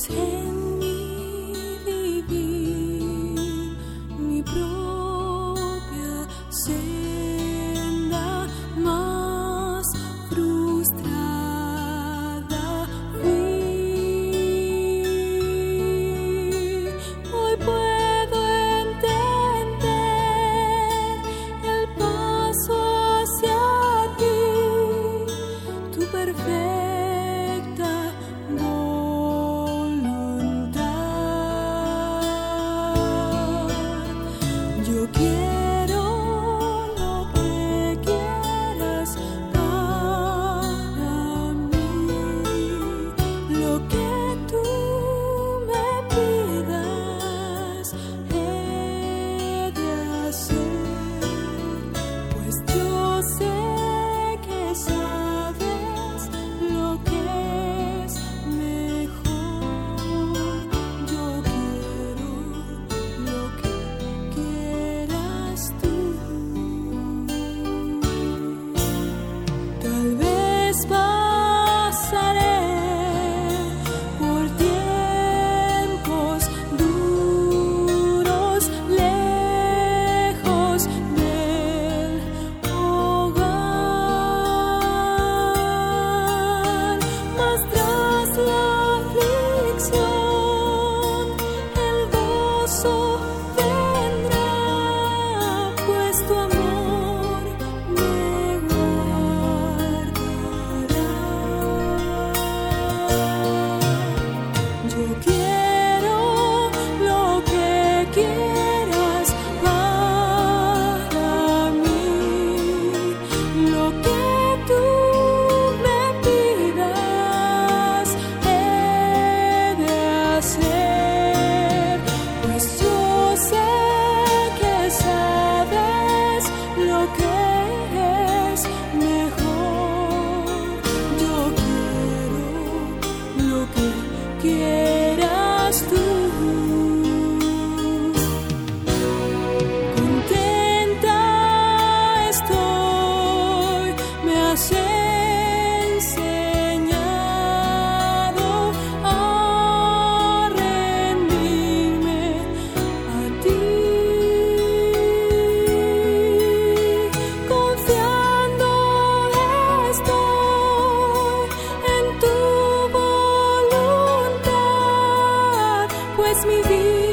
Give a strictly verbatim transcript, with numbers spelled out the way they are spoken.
en mi vivir, mi propia senda más frustrada fui. Hoy puedo entender el paso hacia ti, tu perfecta voluntad. Yo quiero lo que quieras para mí, lo que tú me pidas he de hacer, pues yo sé que sabes lo que es mejor. Yo quiero lo que quieras tú. Tal vez pasaré por tiempos duros, lejos del hogar, mas tras la aflicción el gozo vendrá, pues tu amor me guardará. Yo quiero lo que quieras para mí, lo que tú me pidas he de hacer, pues yo sé que sabes lo que es mejor. Yo quiero lo que quieras tú. Contenta estoy, me has enseñado a rendirme a ti, confiando estoy en tu voluntad, pues mi vida